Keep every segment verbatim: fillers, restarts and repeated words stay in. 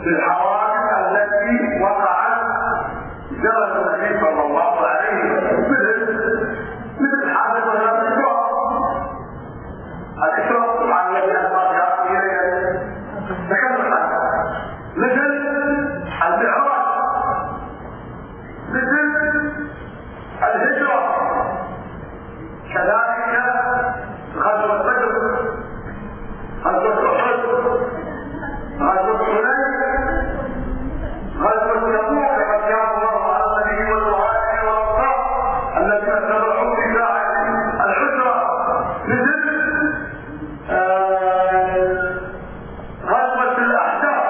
في الحوادث التي وقعت زمن النبي صلى الله عليه وسلم، مثل حادثة الإسراء. الإسراء طبعا الذي أسرى بها إليه تكلم عنه، مثل المعراج، مثل الهجرة، كذلك غزوة بدر، غزوة أحد، غزوة حنين، غزوة يبوك رضي الله عن النبي والمهاجرين والأنصار الذين تبعوا في ساعة العسرة، مثل غزوة الأحزاب.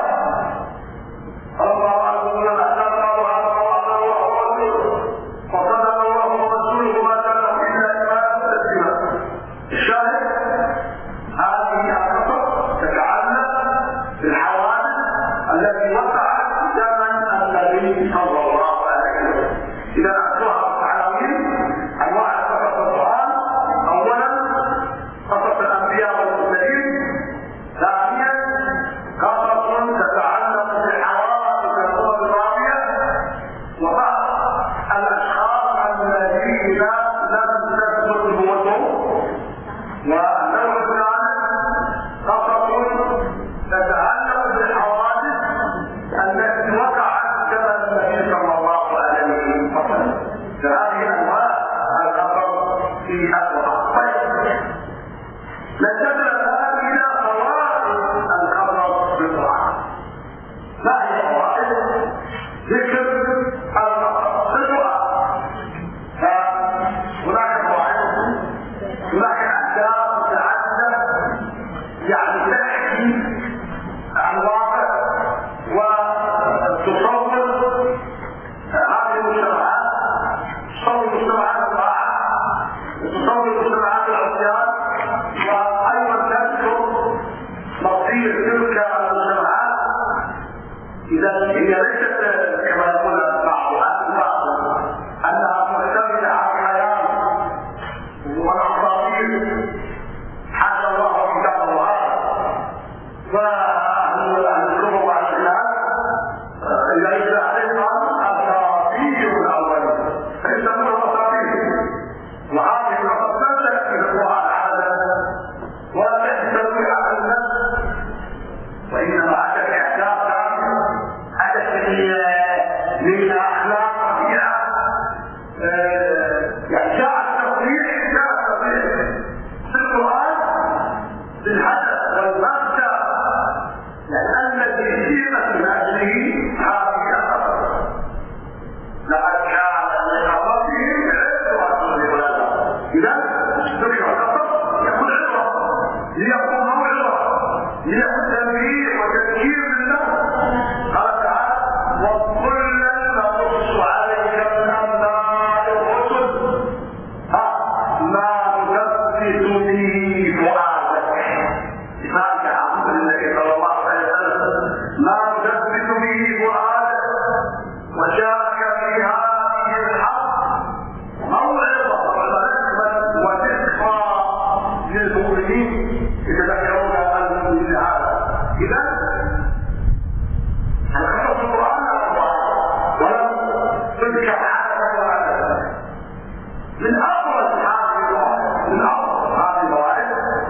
الله أكبر من الأحزاب الله أكبر الله ورسوله وصدق الله ورسوله ما تنهوا إلا إيمانا تسليما. الشاهد هذه القصص تتعلق بالحوادث التي وقعت زمن النبي صلى الله عليه وسلم. إذا أخذها عناوين أنواع قصص القرآن: أولا قصص الأنبياء والمرسلين، ثانيا قصص تتعلق بالحوادث الأمم الماضية وبعض الأشخاص الذين لم تثبت نبوتهم، والنوع الثالث قصص تتعلق بالحوادث التي وقعت زمن النبي صلى الله عليه وسلم. فهذه انواع القصص في القرآن. طيب، ننتقل الان الى فوائد القصص في القرآن. ما هي فوائد ذكر القصص في القرآن؟ فهناك فوائد، هناك احداث متعدده يعني تحكي عن واقع وتصور هذه المجتمعات، تصور مجتمعات الطاعه، تصور مجتمعات العصيان، وايضا تذكر مصير تلك المجتمعات اذا هي ليست كما يقول بعض البعض انها معتمده على الحياه والاساطير. حاشا الله كتاب الله فالكفر والاسلام ليس ايضا اساطير الاول، فيسمونه اساطير. وهذه الاساطير لا تاتي في القران ابدا ولا تحتوي على النفس، وانما اتت احداث اتت من اخلاق رفيعه، يعني جاء التصريح جاء التصريح في القران بالحدث والمبدا، لان الذي جيء من اجله هذه القصص. لقد كان لقصصهم عبره للعباد. اذا ذكر القصص يكون عبره، ليكون موعظه، ليكون تنبيه وتذكير للنفس. قال تعالى: وكلا نقص عليك من انباء الرسل ما نثبت به فؤادك. لذلك عبد النبي صلى الله عليه وسلم ما نثبت به فؤادك وجاءك في هذه الحق موعظه وذكرى للمؤمنين يتذكرون ان هذا. اذا القصص في القران ولم تذكر حدثا وحدثا. من ابرز هذه المواعظ من ابرز هذه المواعظ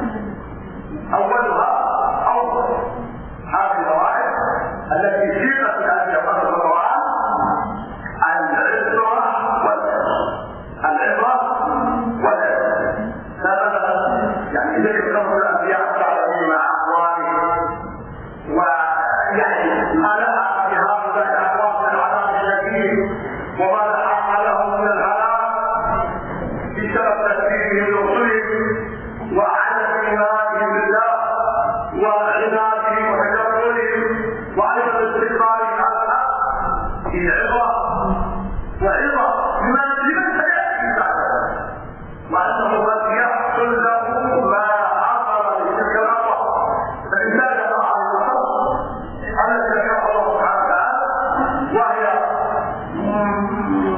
اولها اوضح هذه المواعظ التي سيقت من اجل قصص القران العبره والعظه. العبره والعظه مثلا يعني ذكر قصص الانبياء تعلمون مع اخوانهم، ويعني ما لها في هؤلاء الاخوان من العذاب الشديد وما لحق لهم من الهلاك بسبب تكذيبهم لرسلهم وعدم ايمانهم بالله وعنادهم وتكبرهم وايضا استكبارهم على الحق. في عظه وعظه لمن سياتي بعده، وانه قد يحصل له ما حصل لتلك العظه. فالانسان يقع على القصص التي ذكرها الله سبحانه وتعالى، وهي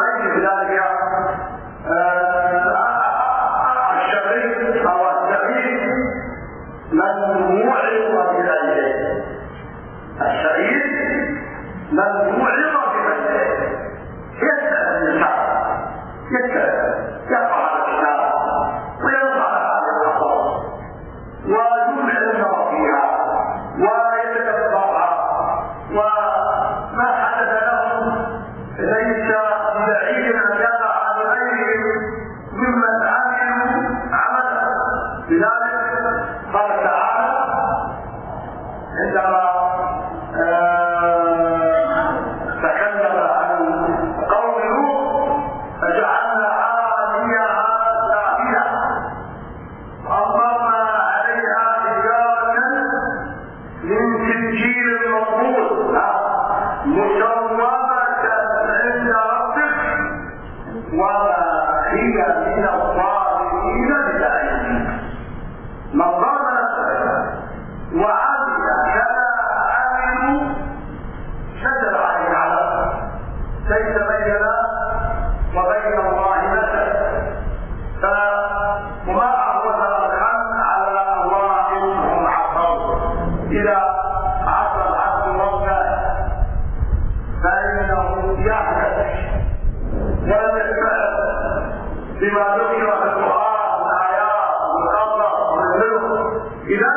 وليس بذلك الشريف او السعيد من موعظ بغيره. الشريف من موعظ بغيره يسأل النساء، يسأل يقرأ الكتاب وينصح هذه الأخبار ويمحي النظر فيها ويتدبرها، وما حدث لهم ليس بعيد أن يقع عن غيرهم ممن عملوا عملا. لذلك قال تعالى عندما تكلم عن قوم لوط فجعلنا عاليها سافلة وأمطرنا عليها حجارة من سجيل منضود مسومة عند ربك وما هي من الظالمين ببعيد. من ظلم نفسه وعمل كما عملوا شدد عليه العذاب، ليس بيننا وبين الله مثل. وما أهون الخلق على الله هم عصوا إذا عصى العبد ربه فإنه يعتد ولم يستعد بما ذكر في القرآن من آيات والقصص والذكر. إذا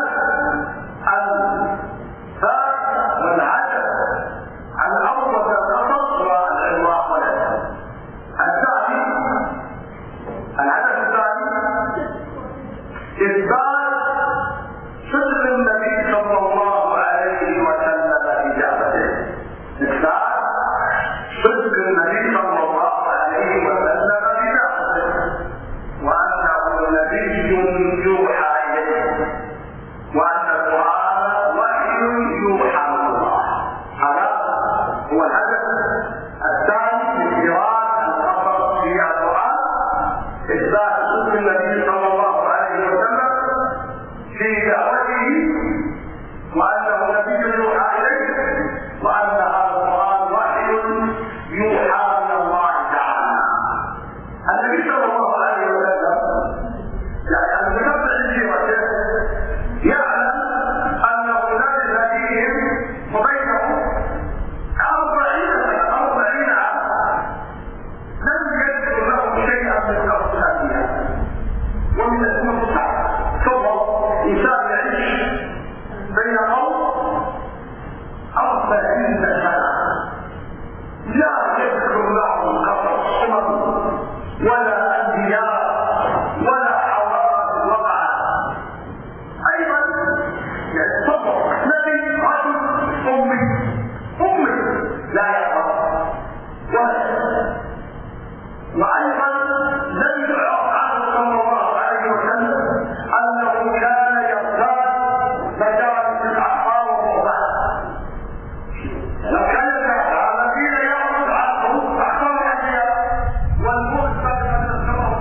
الفرق والعجب عن أول القصص والعلواء والعلم. الثاني العدد الثاني إثبات صدق النبي صلى الله عليه وسلم في دعوته. إثبات صدق النبي صلى الله عليه وسلم في دعوته وأنه نبي يوحى إليه وأن القرآن وحي يوحى من الله. هذا هو الهدف الثاني من إيراد القصص في القرآن، إثبات صدق النبي صلى الله عليه وسلم في دعوته وأنه نبي يوحى إليه وأن هذا القرآن وحي يوحى من الله تعالى. النبي صلى الله عليه وسلم يعني المتبع لسيرته يعلم أنه لبث فيهم وبينهم أربعين أربعين عاما لم يذكر لهم شيئا من قصص الأنبياء ومن المصحف. ثم إنسان يعيش بين قوم أربعين سنة لا يذكر لهم قصص أمم ولا أنبياء ولا حوادث وقعت. أيضا يتصور نبي رجل أمي أمي لا يقرأ ولا. وأيضا لم يعرف عنه صلى الله عليه وسلم أنه كان يختار مجالس الأحبار والرهبان. لو كان الذين يعرض عنه أحبار الأنبياء والمرسل من الشرف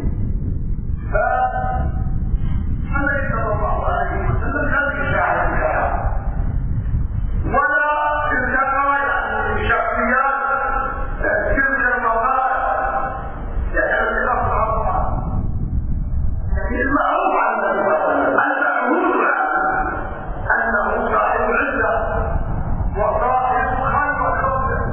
فالنبي صلى الله عليه وسلم لم يشاهد الكلام ولا التقى يعني شخصيات تلك المواقع يعني الأفضل يعني المعروف عن النبي صلى الله عليه وسلم المعهود أنه صاحب عزة وصاحب خير وخوف.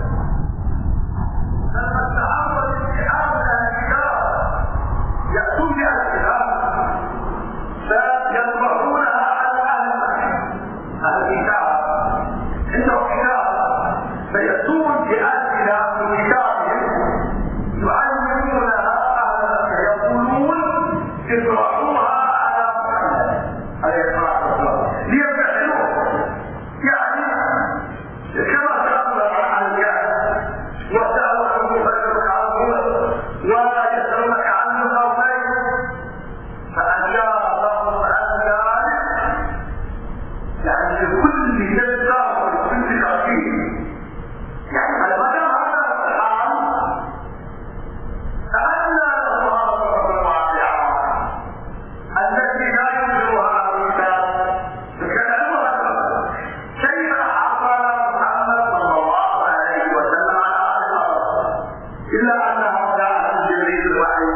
لما تعرض الاتحاد لها الكتاب يأتون بها الكتاب فيطبعونها على أهل الكتاب عنده كتاب فيأتون بأسئلة من كتابهم يعلمونها أهل يقولون اطرحوها على محمد عليه الصلاة والسلام ليمتحنوه. يعني كما تأمر عن الجهل وسألوا يسألونك عن القومين فأجابهم عن ذلك يعني لكل جزء ولكل تفصيل. يعني على مدى هذا الحال فأنا الله الواقعة التي لا ينكرها الكتاب فكلامها كيف حصل محمد صلى الله عليه وسلم على هذا الأرض إلا انها جاءت من جبريل الوحي.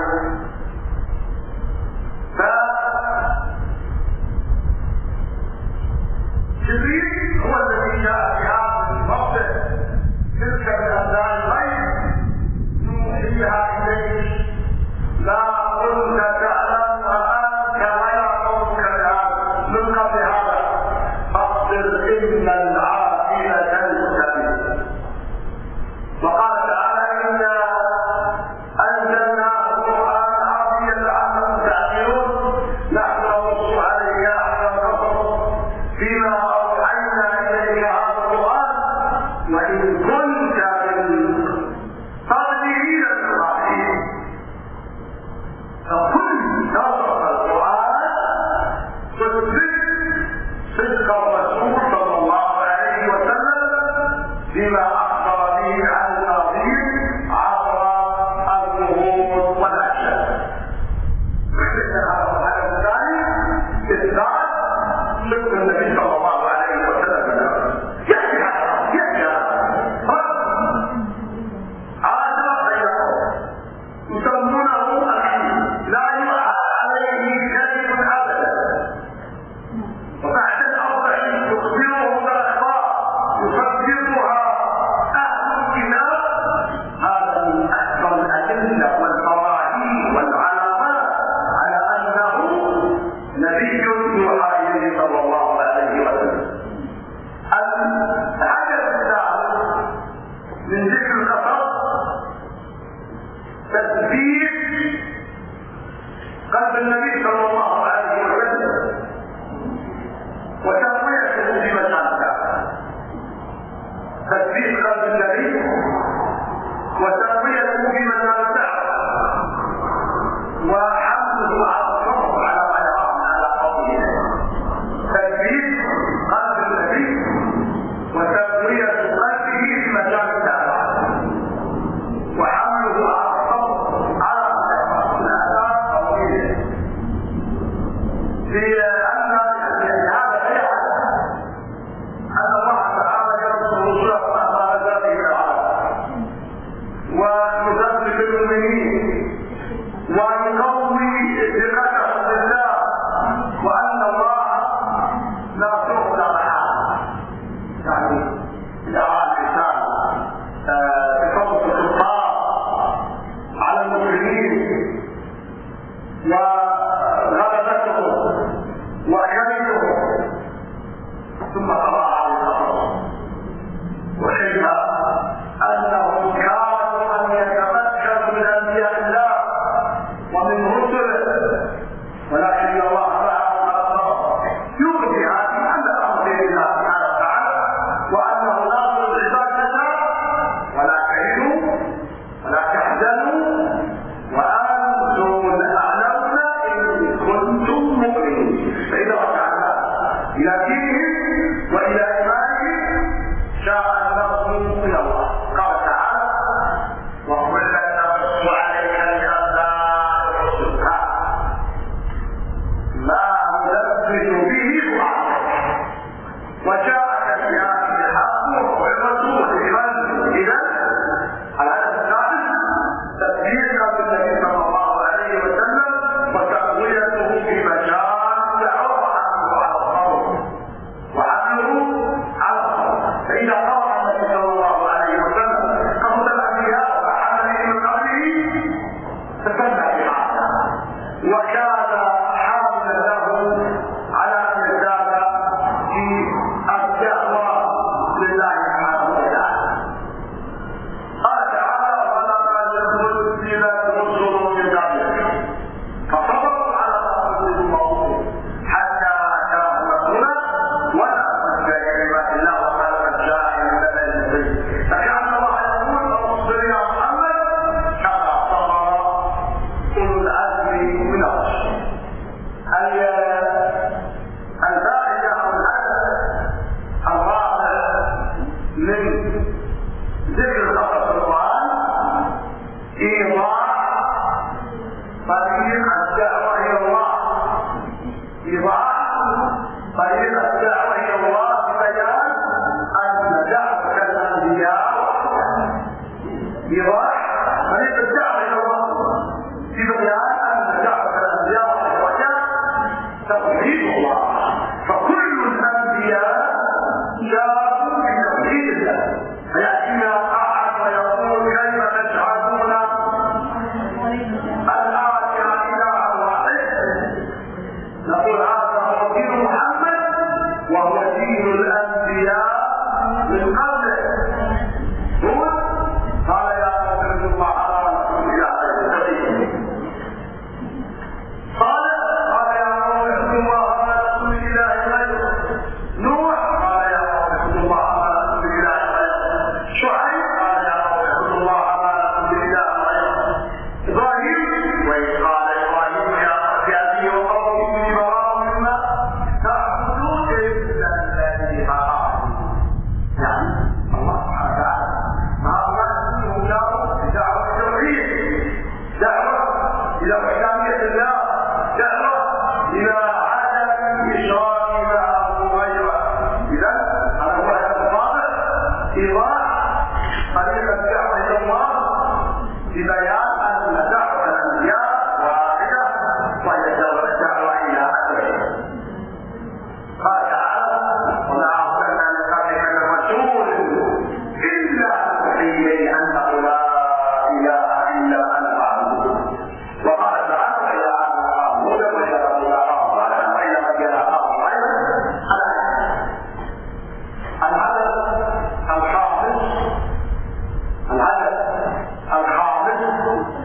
فجبريل هو الذي جاء في هذا الموضع تلك الابدان الغيب نوحيها اليك لا كنت تعلمها انت ولا قومك الان من قبل هذا فاصبر ان العاقبه للمتقين. وقال تعالى انا انزلناه قرانا عربيا لعلكم تعقلون نحن نقص عليك احسن القصص فيما اوحينا اليك هذا القران وان كنت من قبله لمن الغافلين. فكل نصر القران تثبت صدق الرسول صلى الله عليه وسلم بما اخبر به عن الناظرين عبر الظهور والاشياء. هذا الثاني اثبات صدق النبي صلى الله عليه وسلم. يحكي هذا يحكي هذا بينهم يسمونه الاخير لا يؤخذ عليه كذب ابدا. وبعد الأربعين يخبره بالأخبار يصدقها أهل الكتاب. هذا من أكثر الأدلة والبراهين والعلامات على أنه نبي يوحى إليه صلى الله عليه وسلم. الهدف الثالث من ذكر القصص تثبيت قلب النبي صلى الله عليه وسلم وتقويته بمشاعره. تثبيت قلب النبي وتقويته بمشاعره وحمله على الصبر على ما يراه على قوله. تثبيت قلب النبي وتقوية قلبه بمشاعره وحمله على الصبر على ما يراه على قوله.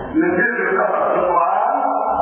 من ذكر قصص القرآن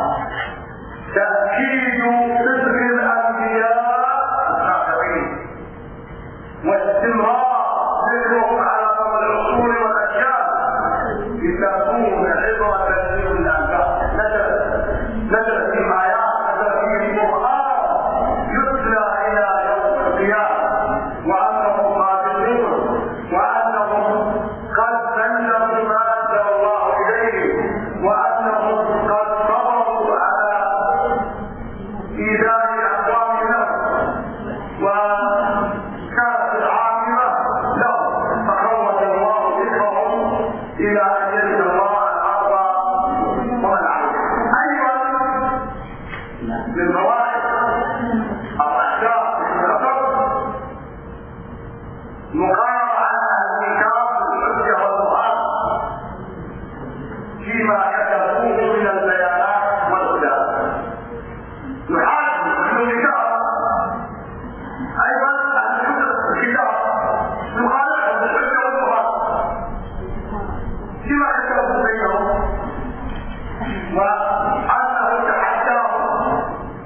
تأكيد صدق الأنبياء السابقين واستمرار ذكرهم على مر العصور والأجيال لتكون عبرة لأولي الألباب. نزلت في آيات نزلت في القرآن يتلى إلى يوم القيامة وأنهم قادرون وأنهم قد سلموا ما أنزل الله إليهم وأنهم قد صبروا على إيذاء أقوامهم وكانت العاقبة لهم فقوت الله ذكرهم إلى أن يجد الله الأرض ومن عليها. أيضا من فوائد الأحكام في السفر مقارنة عن الكتاب بالحجة والبرهان فيما كتبوه من البيانات والهدى. نحاسب من الكتاب أيضا أن الكتاب مخالفة بالحجة والبرهان فيما كتبوه بينهم وأنه تحداهم.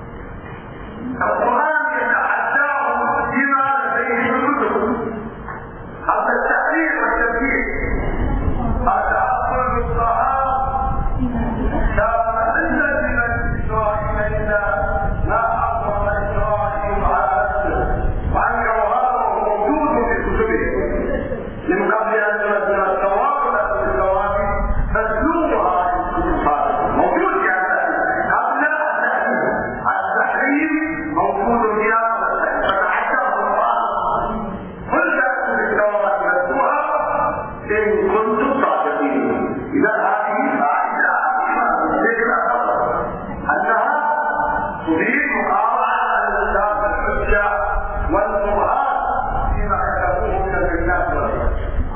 القرآن يتحداهم بما لديه من كتب حتى التحرير والتبديل. هذا أصل الطعام كان إلا من إسرائيل إلا ما أقرب إسرائيل على نفسه وأنكر هذا وهو موجود في كتبه من قبل أن تنزل التوراة ولكن التوراة تتلوها موجود في قبل التحريم موجود فيها فتحداه القرآن قل تأتوا بالتوراة متلوها إن كنتم صادقين. إذا هذه فائدة عظيمة ذكر أنها تريد مقارنة الإسلام الحجة والقرآن فيما كتبوه من الكتاب والحجة.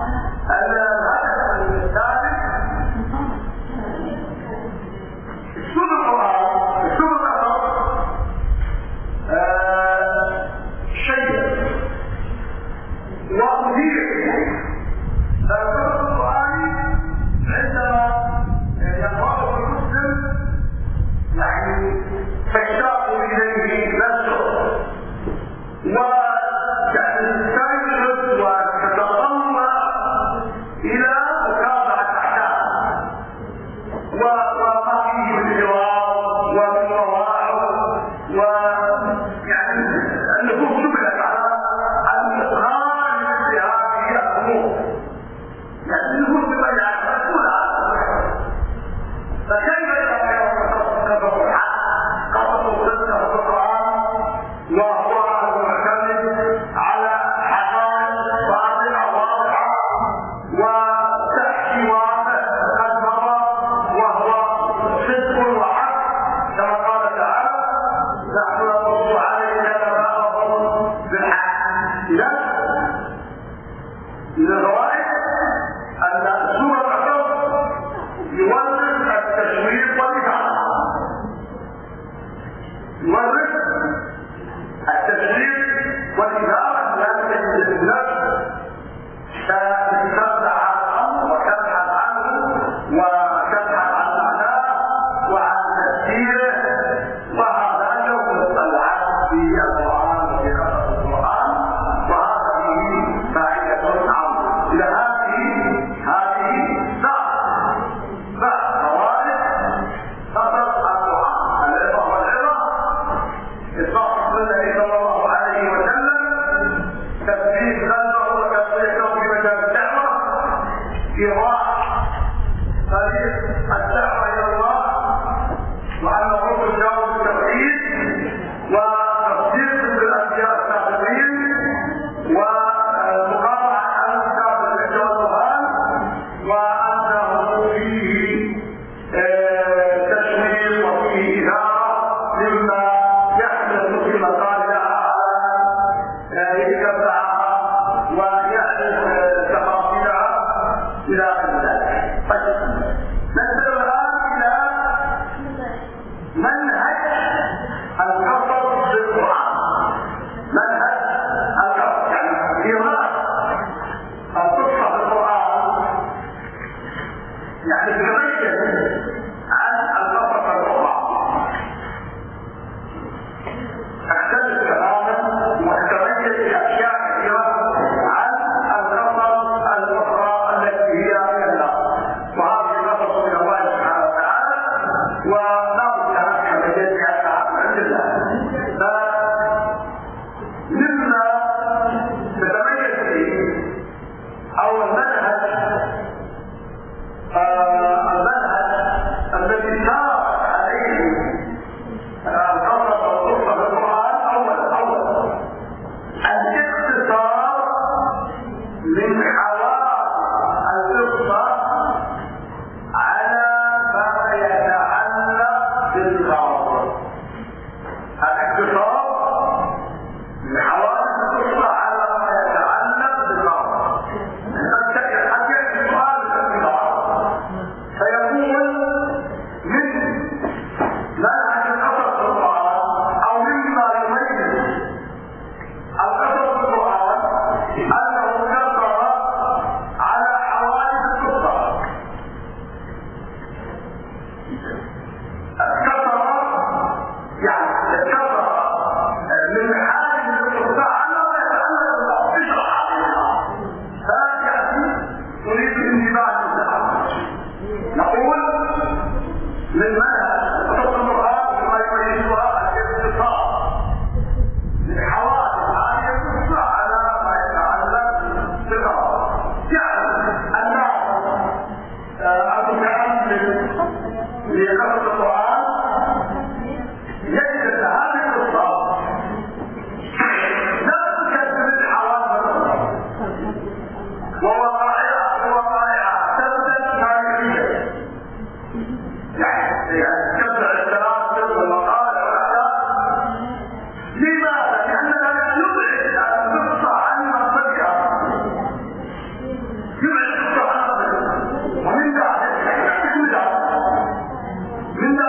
الهدف الثالث اسلوب القرآن اسلوب الأثر شيء ومدير. فالسورة القرآن عندما يقرأه المسلم يعني تشتاق إليه نفسه وتستيقظ وتتطلع إلى متابعة أحكامه وما فيه من حوار ومن مواعظ ويعني النفوس جبلت على الإدخال مثل هذه الأمور. يعني النفوس جبلت مسؤولة عنها. فكيف إذا كان قصص الحق قصص قصة القرآن وهو معتمد على حقائق باطنة واضحة وتحكي واقع قد مضى وهو صدق وحق كما قال تعالى نحن نقص عليك نبأهم بالحق. إذا من الفوائد أن سورة القصص يورث التشويق والإثارة. يورث التشويق والإثارة لا تجد النفس فتتبع الأمر وتبحث عنه وتبحث عن معناه وعن تفسيره. وهذا يوم العبد في القرآن وفي قصص القرآن وهذا فيه فائدة عظيمة. إلى هذه هذه ساعة فوائد قصص القرآن العبرة والعبرة إطلاق النبي صلى الله عليه وسلم من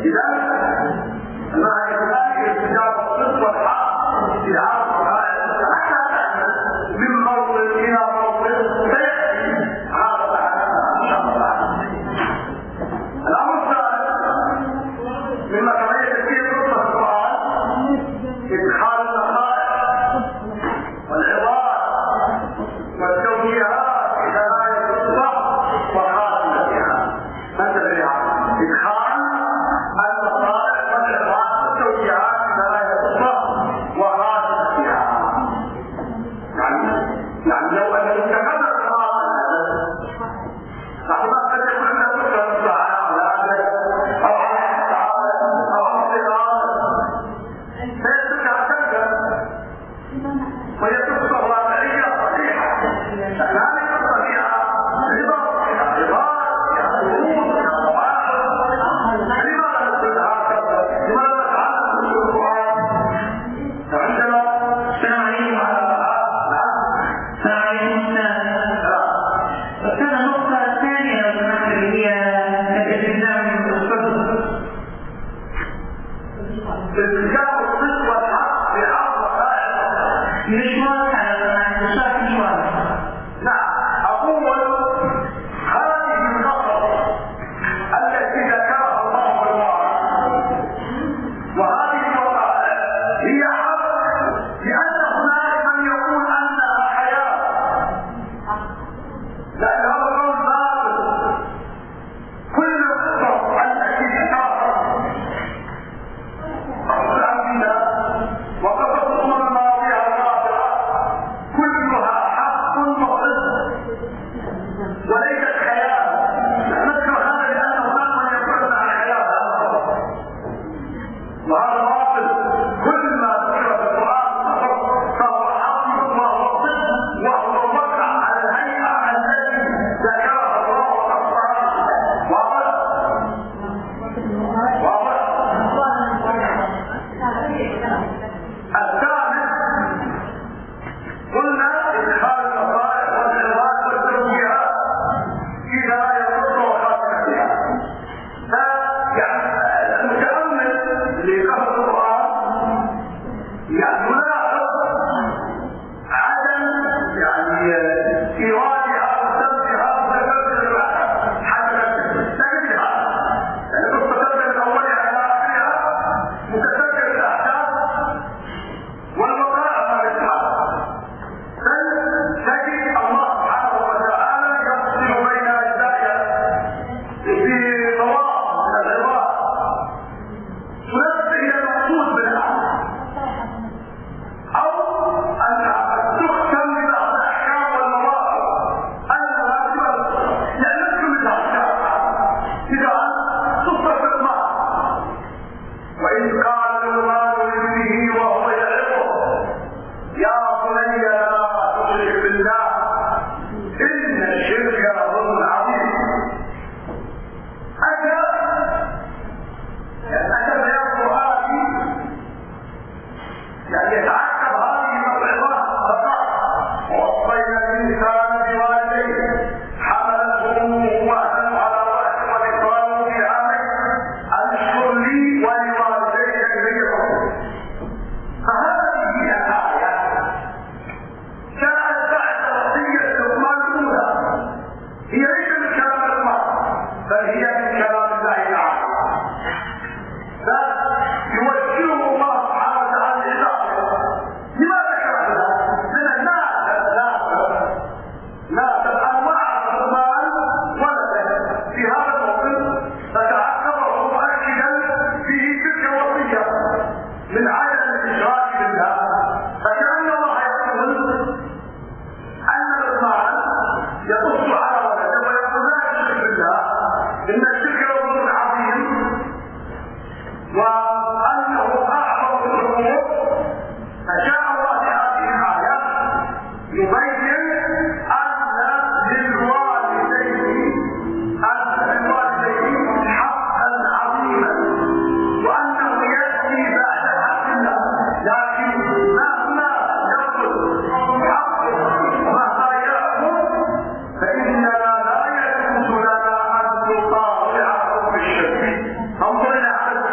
انظر الى عدد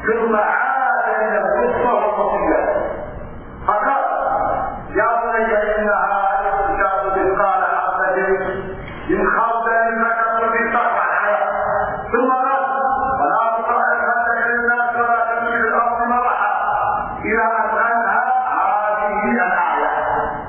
ثم عاد الى القصه والوصيه فقال يا بني انها كتاب قال عبد من خردل فكتب في سطح الحياه ثم قال ولا تطرح خدك للناس ولا تمشي في الارض مرحا الى ان انهى هذه الايه.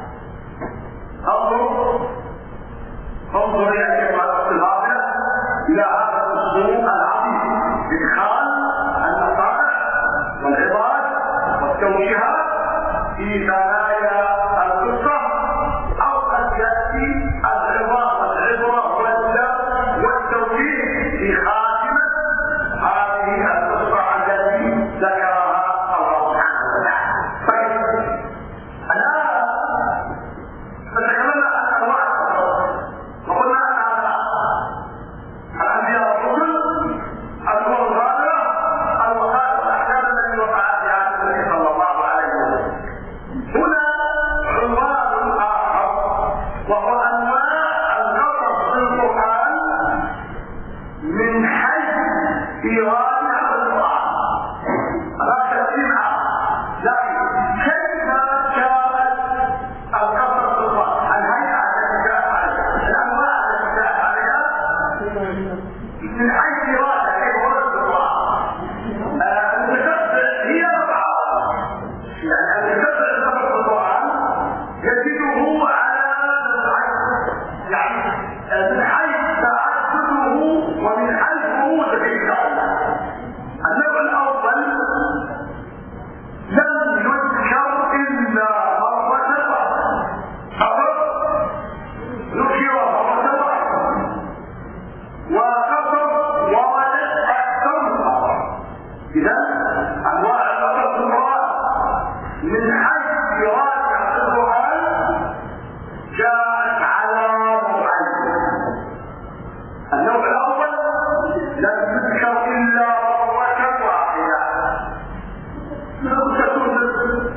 انظر انظر الى كلمه الصغار الى هذا الاسلوب العظيم ادخال النصائح والعظات والتوجيهات في ثنايا القصه او قد ياتي العظه والعبره والتوجيه في خاتمه هذه القصه التي ذكرها الله سبحانه وتعالى. طيب الان فتكلمنا عن انواع القصص وقلنا انها الانبياء والرسل الامور الظاهره الوقائع والاحكام التي وقعت في عهد النبي صلى الله عليه وسلم. هنا عنوان اخر وهو انواع القصص في القران من حيث ايرادها بالقران. لا تسمع لكن كيف جاءت القصص في القران؟ الهيئه التي جاءت عليها، الانواع التي جاءت عليها من حيث ايرادها كيف وردت في القران. المتتبع هي أربعة، يعني المتتبع القصص في القران يجده على نوعين، يعني من حيث تعدده ومن حيث وروده في الله. النوع الاول لم يذكر الا مره واحده فقط، ذكر مره واحده وقصر وردت اكثر من مره. اذا انواع القصص في القران من حيث ايرادها في القران جاءت على نوعين. النوع الاول لم يذكر الا مره واحده قصه يوسف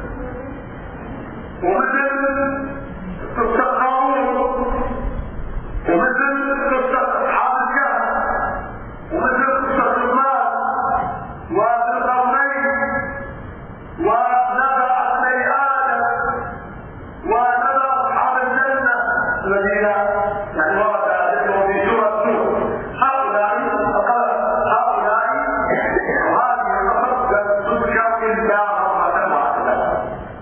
ومثل قصه قارون ومثل قصه اصحاب الكهف ومثل قصه لقمان وذي القرنين ونبأ ابني ادم ونبأ اصحاب الجنه الذين يعني ورد ذكرهم في سوره نوح. هؤلاء هؤلاء وهذه القصص لم تذكر الا مره واحده.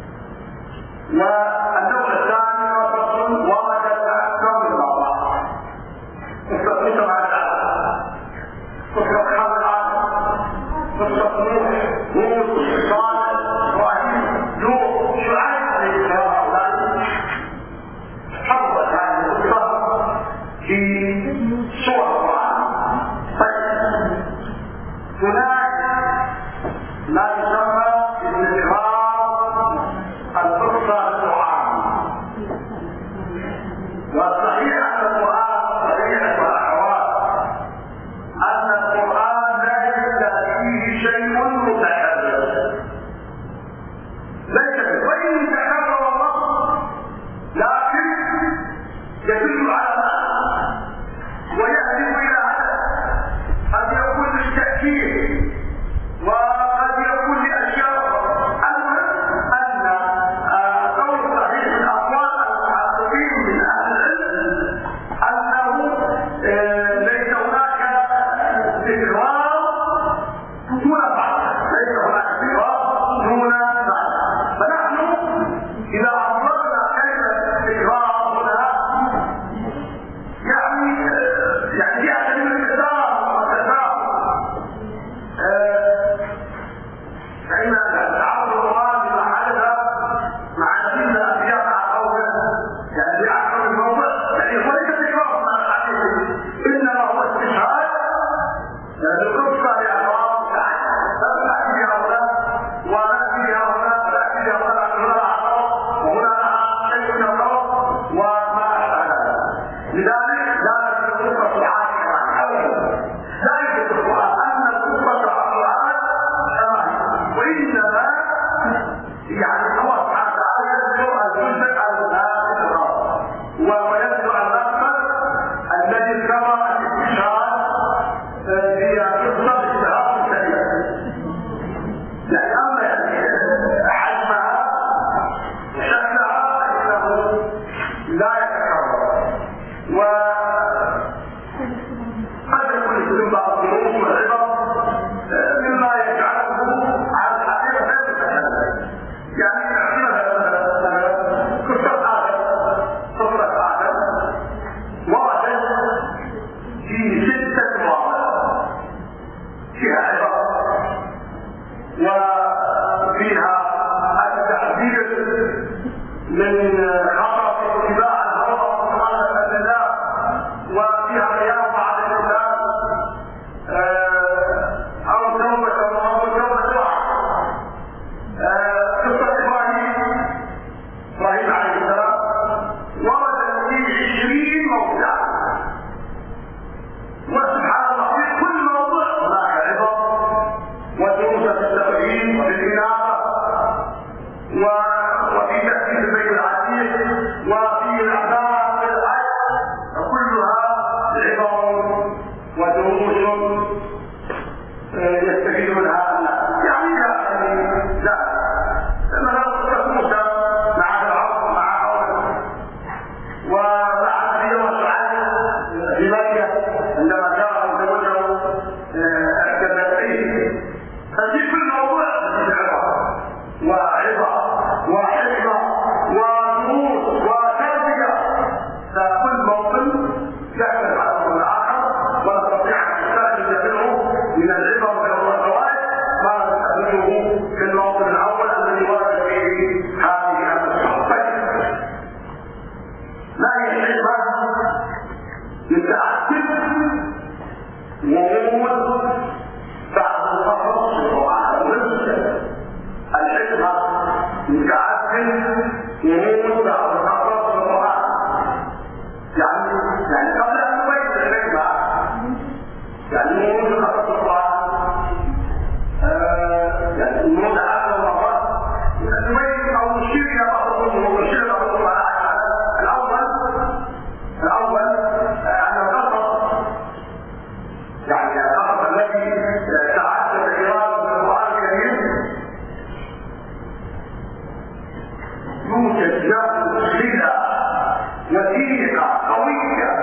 والنوع الثاني قصص وردت اكثر من مره. قصه موسى مع العالم، قصه اصحاب العالم، قصه نوح، هود، صالح، ابراهيم، لوط، شعيب عليه السلام. هؤلاء حفظت هذه القصه في سور القران. طيب هناك ما يسمى باستقرار القصه القران، والصحيح ان القران صحيح والاحوال ان القران ليس فيه شيء متكرر، ليس فيه وان تكرر اللفظ لكن يدل على معنى ويهدف الى هدف، قد يكون للتاكيد وقد يكون لاشياء. المهم ان قول صحيح من اقوال المحققين من اهل العلم انه ليس هناك تكرار دون معنى، ليس هناك تكرار دون معنى. فنحن اذا اطلقنا كلمه تكرار هنا يعني يعني فيها كلمه تكرار وتكرار، فإن تعرض القرآن بما حدث مع نبي الأنبياء مع قومه يعني بأكثر من موضع، يعني هو ليس تكرار مع الحديث، إنما هو استشهاد بالقصة لأغراض متعددة. فالحديث هؤلاء في التوحيد وفي الإنابة وفي تأسيس البيت العتيق وفي الأحداث في الحج، كلها عبر ودروس يستفيد منها الناس. يعني لا لا مثلا قصة موسى مع فرعون مع عون ومع نبي وشعيب في مكة عندما جاءوا وزوجوا الكبريت، ففي كل موضوع عبر وعظة وحكمة ودروس وتربية، فكل موطن يختلف على كل آخر ونستطيع أن نستخرج منه من العبر والفوائد ما نستخرجه في الموطن الأول الذي ورد فيه هذه الصحبة. ما هي الحكمة؟ يتأكد وجود بعض الخطأ في القرآن والسنة. الحكمة متعدد وجود بعض الخطأ في القرآن، يعني يعني قبل أن نبين الحكمة يعني وجود الخطأ في القرآن يعني وجود هذا المرات نبين أو نشير إلى بعض الأمور ونشير إلى بعض الأمور. الأول الأول أن الخطأ يعني الخطأ الذي تعدد إيراد في القرآن الكريم يوجد له صلة وثيقة قوية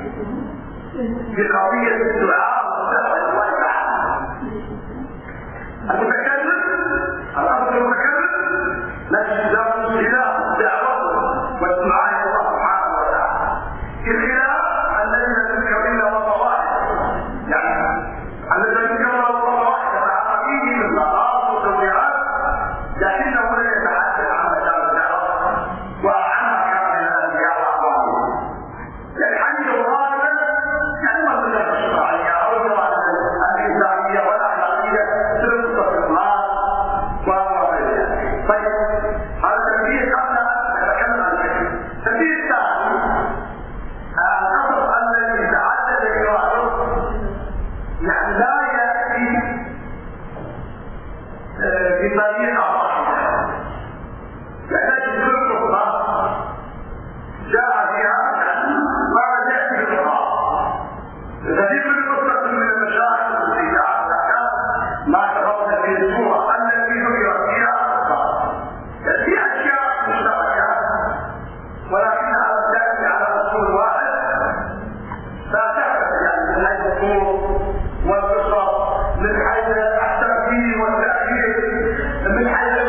بقضية الدعاء والدعوة الله تعالى. المتكلم الأمر المتكلم نجد له صلة دعوته والدعاء إلى الله سبحانه وتعالى، الخلاف الذي لا تذكر إلا وطوائف، يعني الذي لا يذكر إلا وطوائف مع قضيه من الأرض والتوجيهات، لكنه لا يتحدث عن مجال الدعوة وعن كامل الأنبياء وأقوالهم. يعني حديث غالبا يعني ما تدرك الشرعية أو الجوانب الإنسانية والأخلاقية تلك التصرفات وغيرها. طيب هذا التنبيه قبل أن نتكلم عن الفكر. التنبيه الثاني القصص الذي تعدد إيراده يعني لا يأتي بطريقة واحدة، يحتاج كل قصة جاء فيها ما يأتي بالقراءة. ففي كل قصة من المشاهد والسيئات ما تفضل في الصورة التي ذكر فيها القصة في أشياء مشتركة ولكنها تأتي على أصول واحد، فتعرف يعني من حيث الصور والقصة، من حيث الترتيب والتأثير، من حيث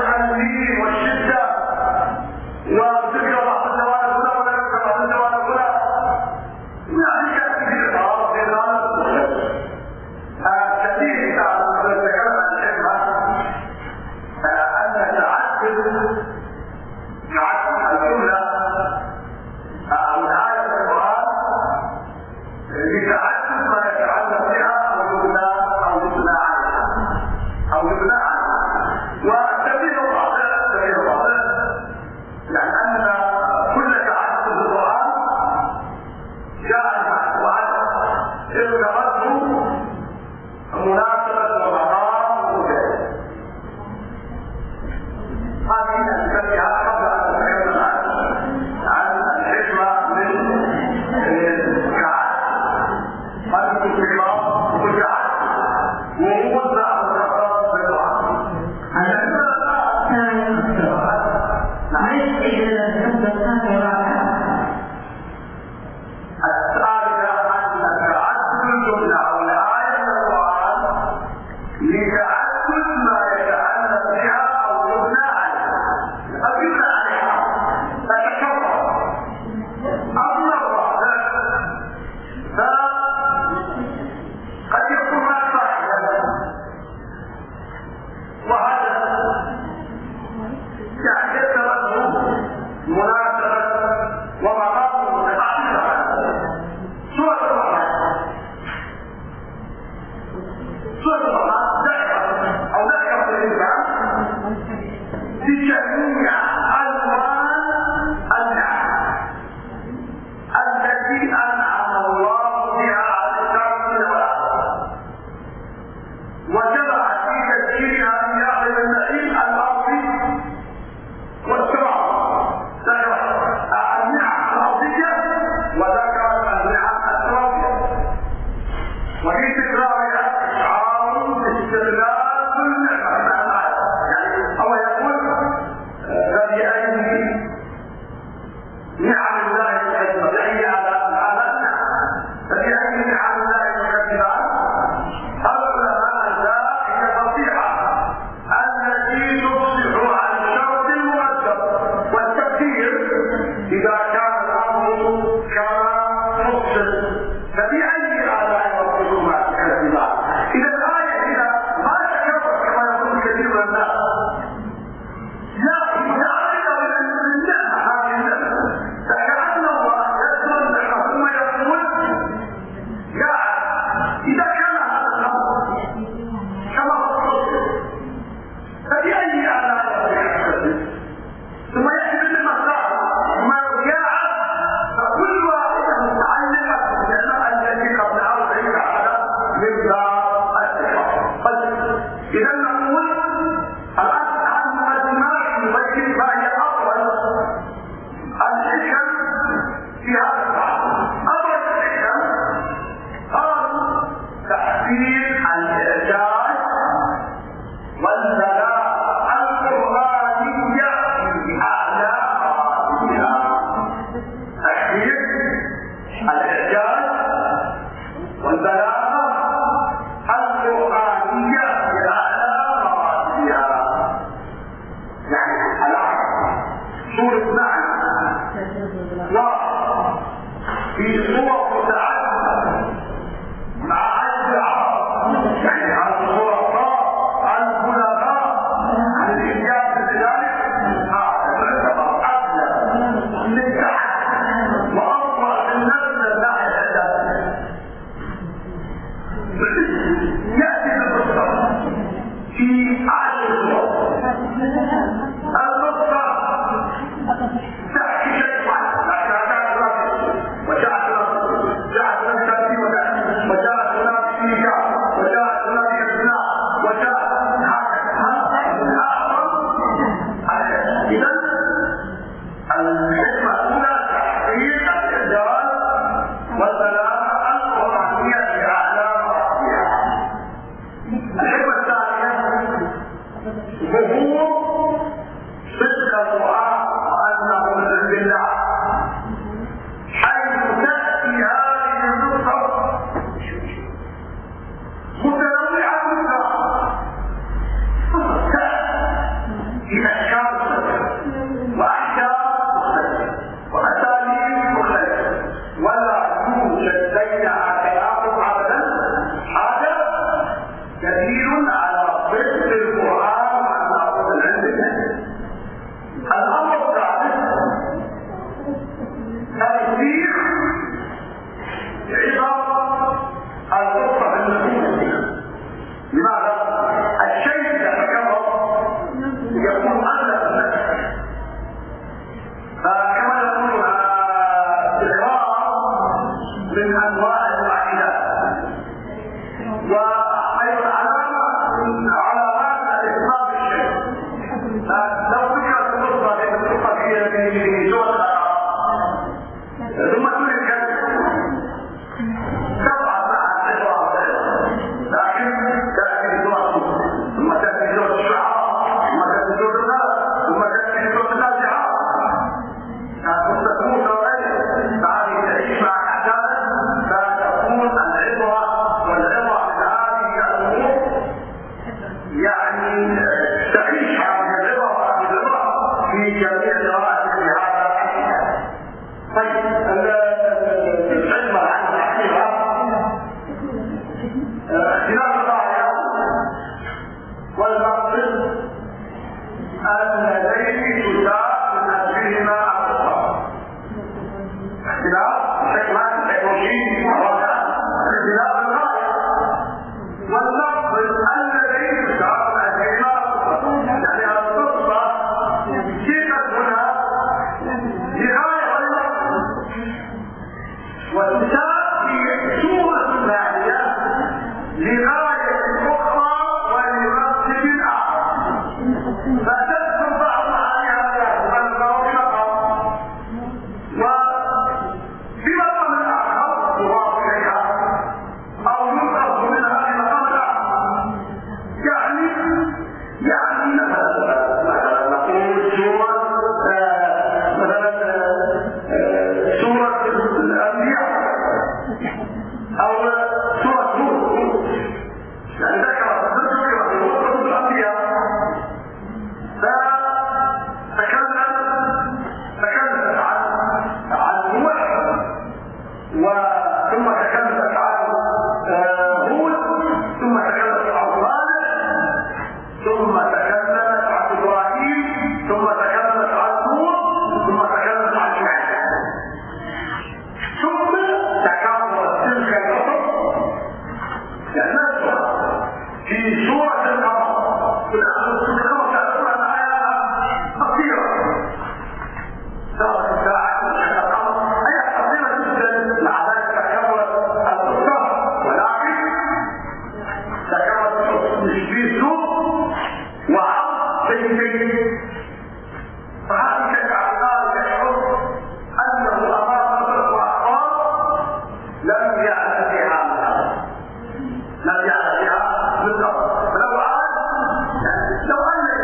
لو أن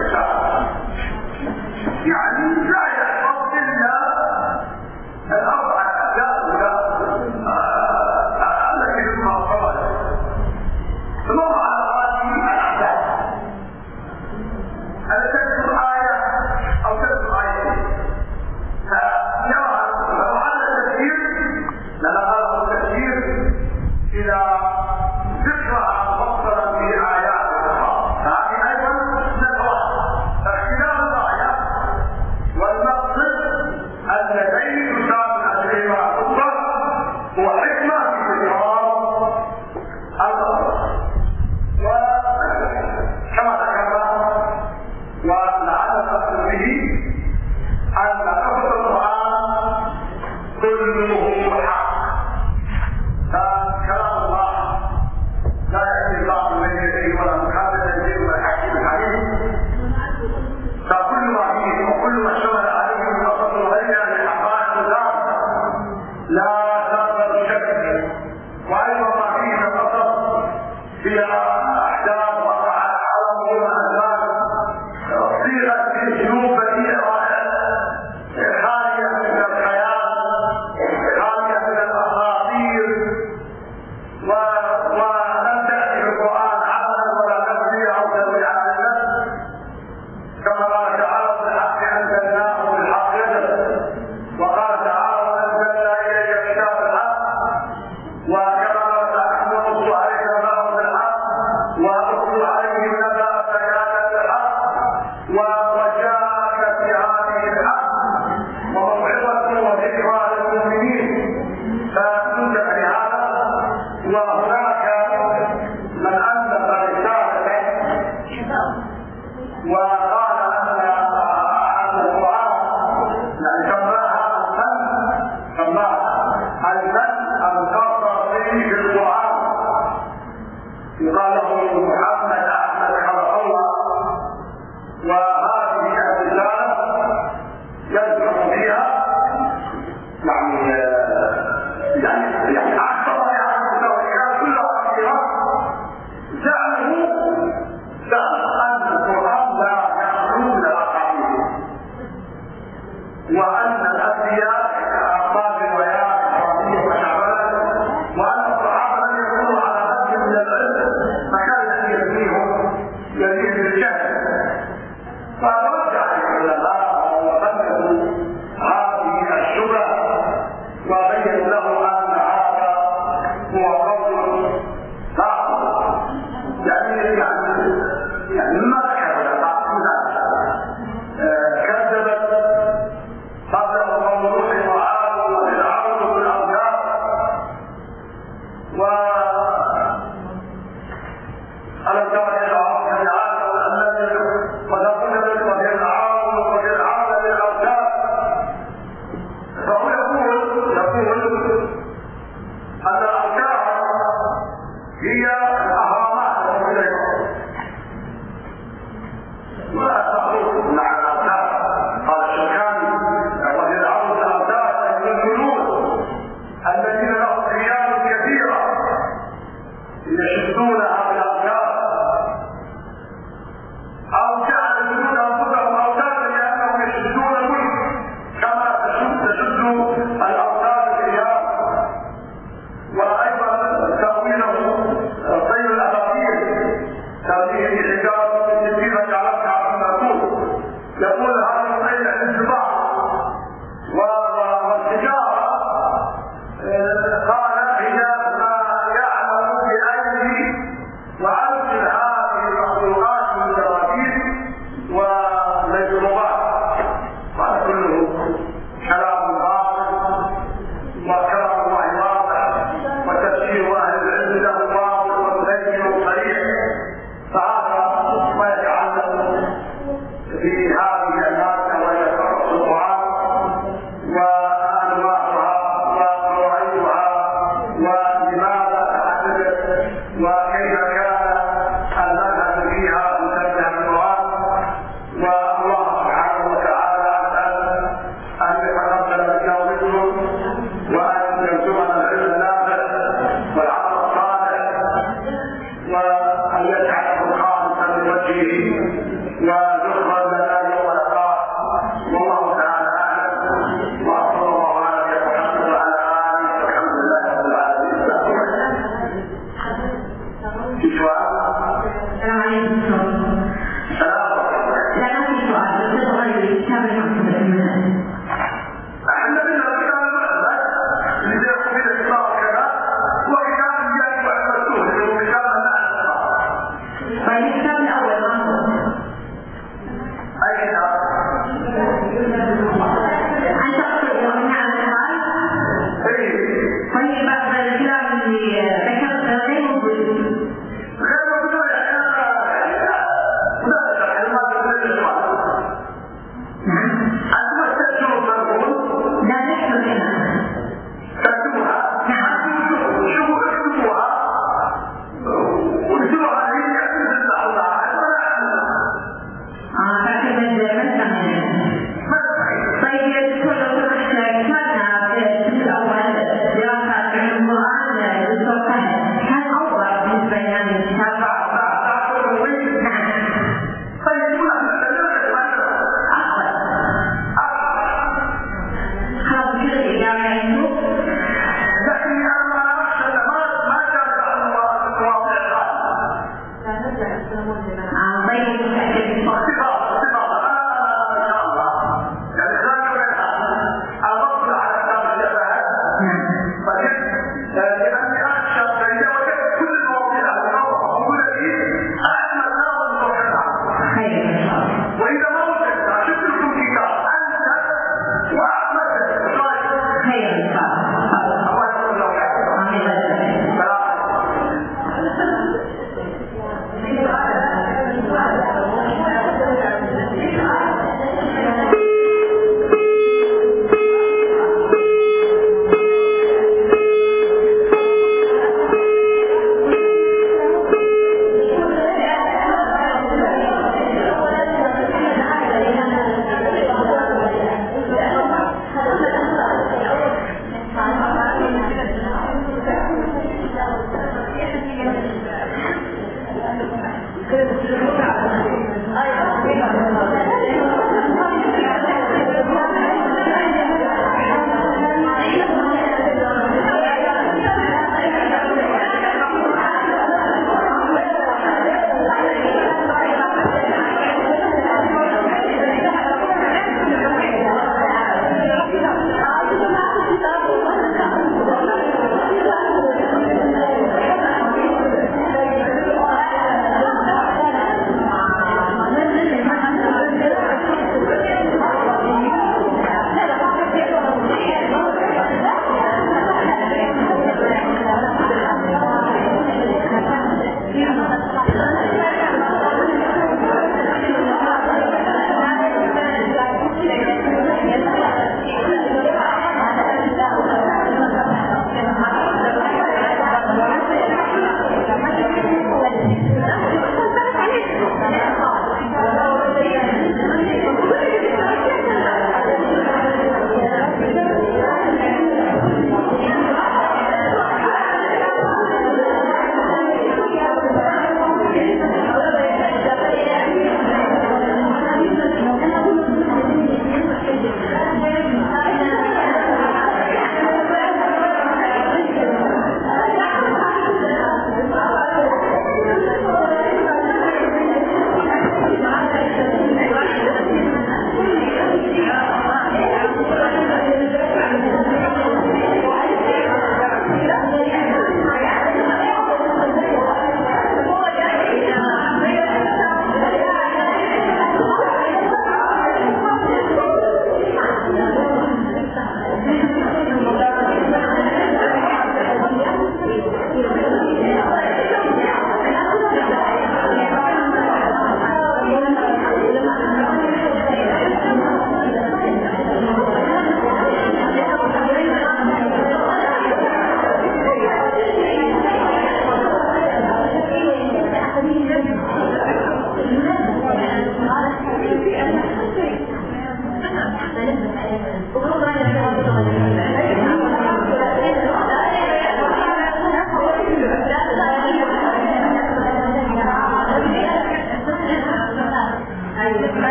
وقال ان القران يعني سماها الفن سماها الفن القصر فيه في القران. يقال له محمد احمد حفظه الله، وهذه الرساله يذكر فيها يعني يعني يعني اكثر يعني التوحيدات كلها اخيرا زعموا زعموا ان القران لا يخلو من الاقاويل، وان الانبياء اخبار روايات عربيه وشعبيه، وان الصحابه لم يكونوا على قدر من العلم فكان يكفيهم يزيد الجهل. فرجع العلماء وقدموا هذه الشبهه وبين له ان هذا هو قول باطل، يعني يعني يعني ما كذب كذبت قبل قوم نوح وعاد وفرعون والاوثان و ألم تر إلى عاد عاد الذين وتقول وفرعون وفرعون للأوثان. فهو يقول يقول أن الأوثان هي الأهرامات المشركة ولا تخلق مع الأوثان. قال الشوكاني وفرعون الأوثان من الجنود الذين لهم ثياب كثيرة يشدونها بالأوثان، أو جعل جنود أنفسهم أوثانا لأنهم يشدون الملك كما تشد تشد الأوثان الثياب. وأيضا تأويله طير الأباطيل هذه الحجارة التي جعلتها في المأكول، يقول هذا طير الانتباه والحجارة قال هي ما يعلم بأيدي وأرسل هذه المخلوقات من الربيع والمجروبات. هذا كله كلام باطل وكلام الله واضح وتفسير اهل العلم له واضح ومبين وصريح. فهذا ما يتعلق في هذه الماده وهي فرق القران وانواعها ومواعيدها ولماذا تحدثت وكيف كان المنهج فيها مسجل القران. والله سبحانه وتعالى ان يتقبل منا ومنكم وان يرزقنا العلم النافع والعمل الصالح وان يجعله خالصا لوجهه وذكرا